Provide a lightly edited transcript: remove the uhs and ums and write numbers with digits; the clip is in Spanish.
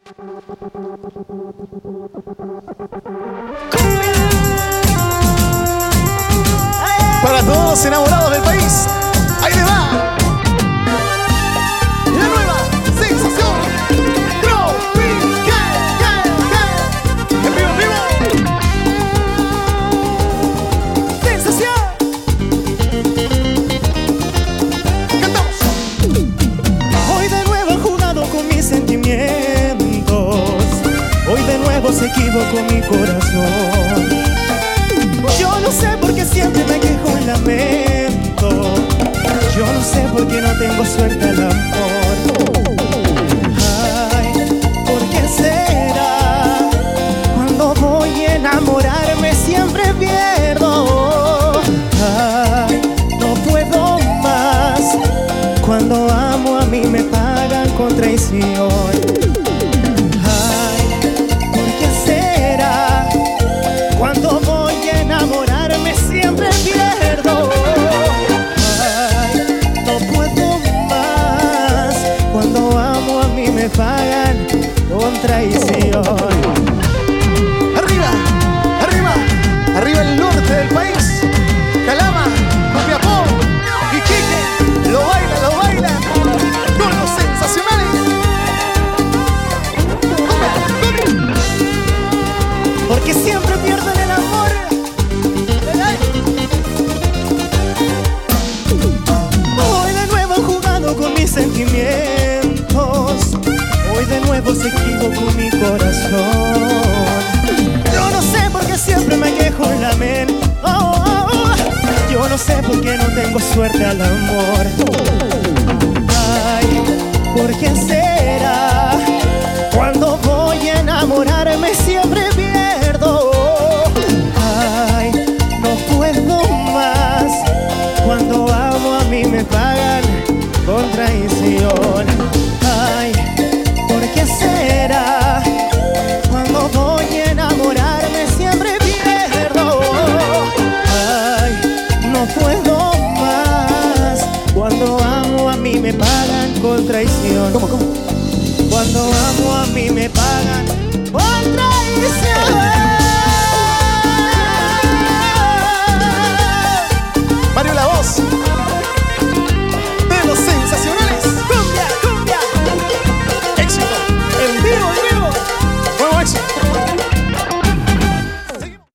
Para todos los enamorados del país, ahí le va. La nueva sensación tropical. En vivo, en vivo. Sensación. Cantamos. Hoy de nuevo he jugado con mis sentimientos. Hoy de nuevo se equivocó mi corazón. Yo no sé por qué siempre me quejo y lamento. Yo no sé por qué no tengo suerte al amor. Ay, ¿por qué será? Cuando voy a enamorarme siempre pierdo. Ay, no puedo más. Cuando amo a mí me pagan con traición. Siempre pierdo. Ay, no puedo más. Cuando amo a mí me pagan con traición. Arriba, arriba, arriba el norte del país. Calama, Copiapó, Iquique, lo baila con los sensacionales. Porque siempre pierdo en el amor. Hoy de nuevo he jugado con mis sentimientos. Hoy de nuevo se equivocó mi corazón. Yo no sé por qué siempre me quejo y lamento. Yo no sé por qué no tengo suerte al amor. Ay, ¿por qué será? Cuando voy a enamorarme siempre pierdo. Ay, no puedo más. Cuando amo a mí me pagan con traición. Ay, ¿por qué será? Cuando voy a enamorarme siempre pierdo. Ay, no puedo más. Cuando amo a mí me pagan con traición. ¿Cómo? Cuando amo a mí me pagan con traición.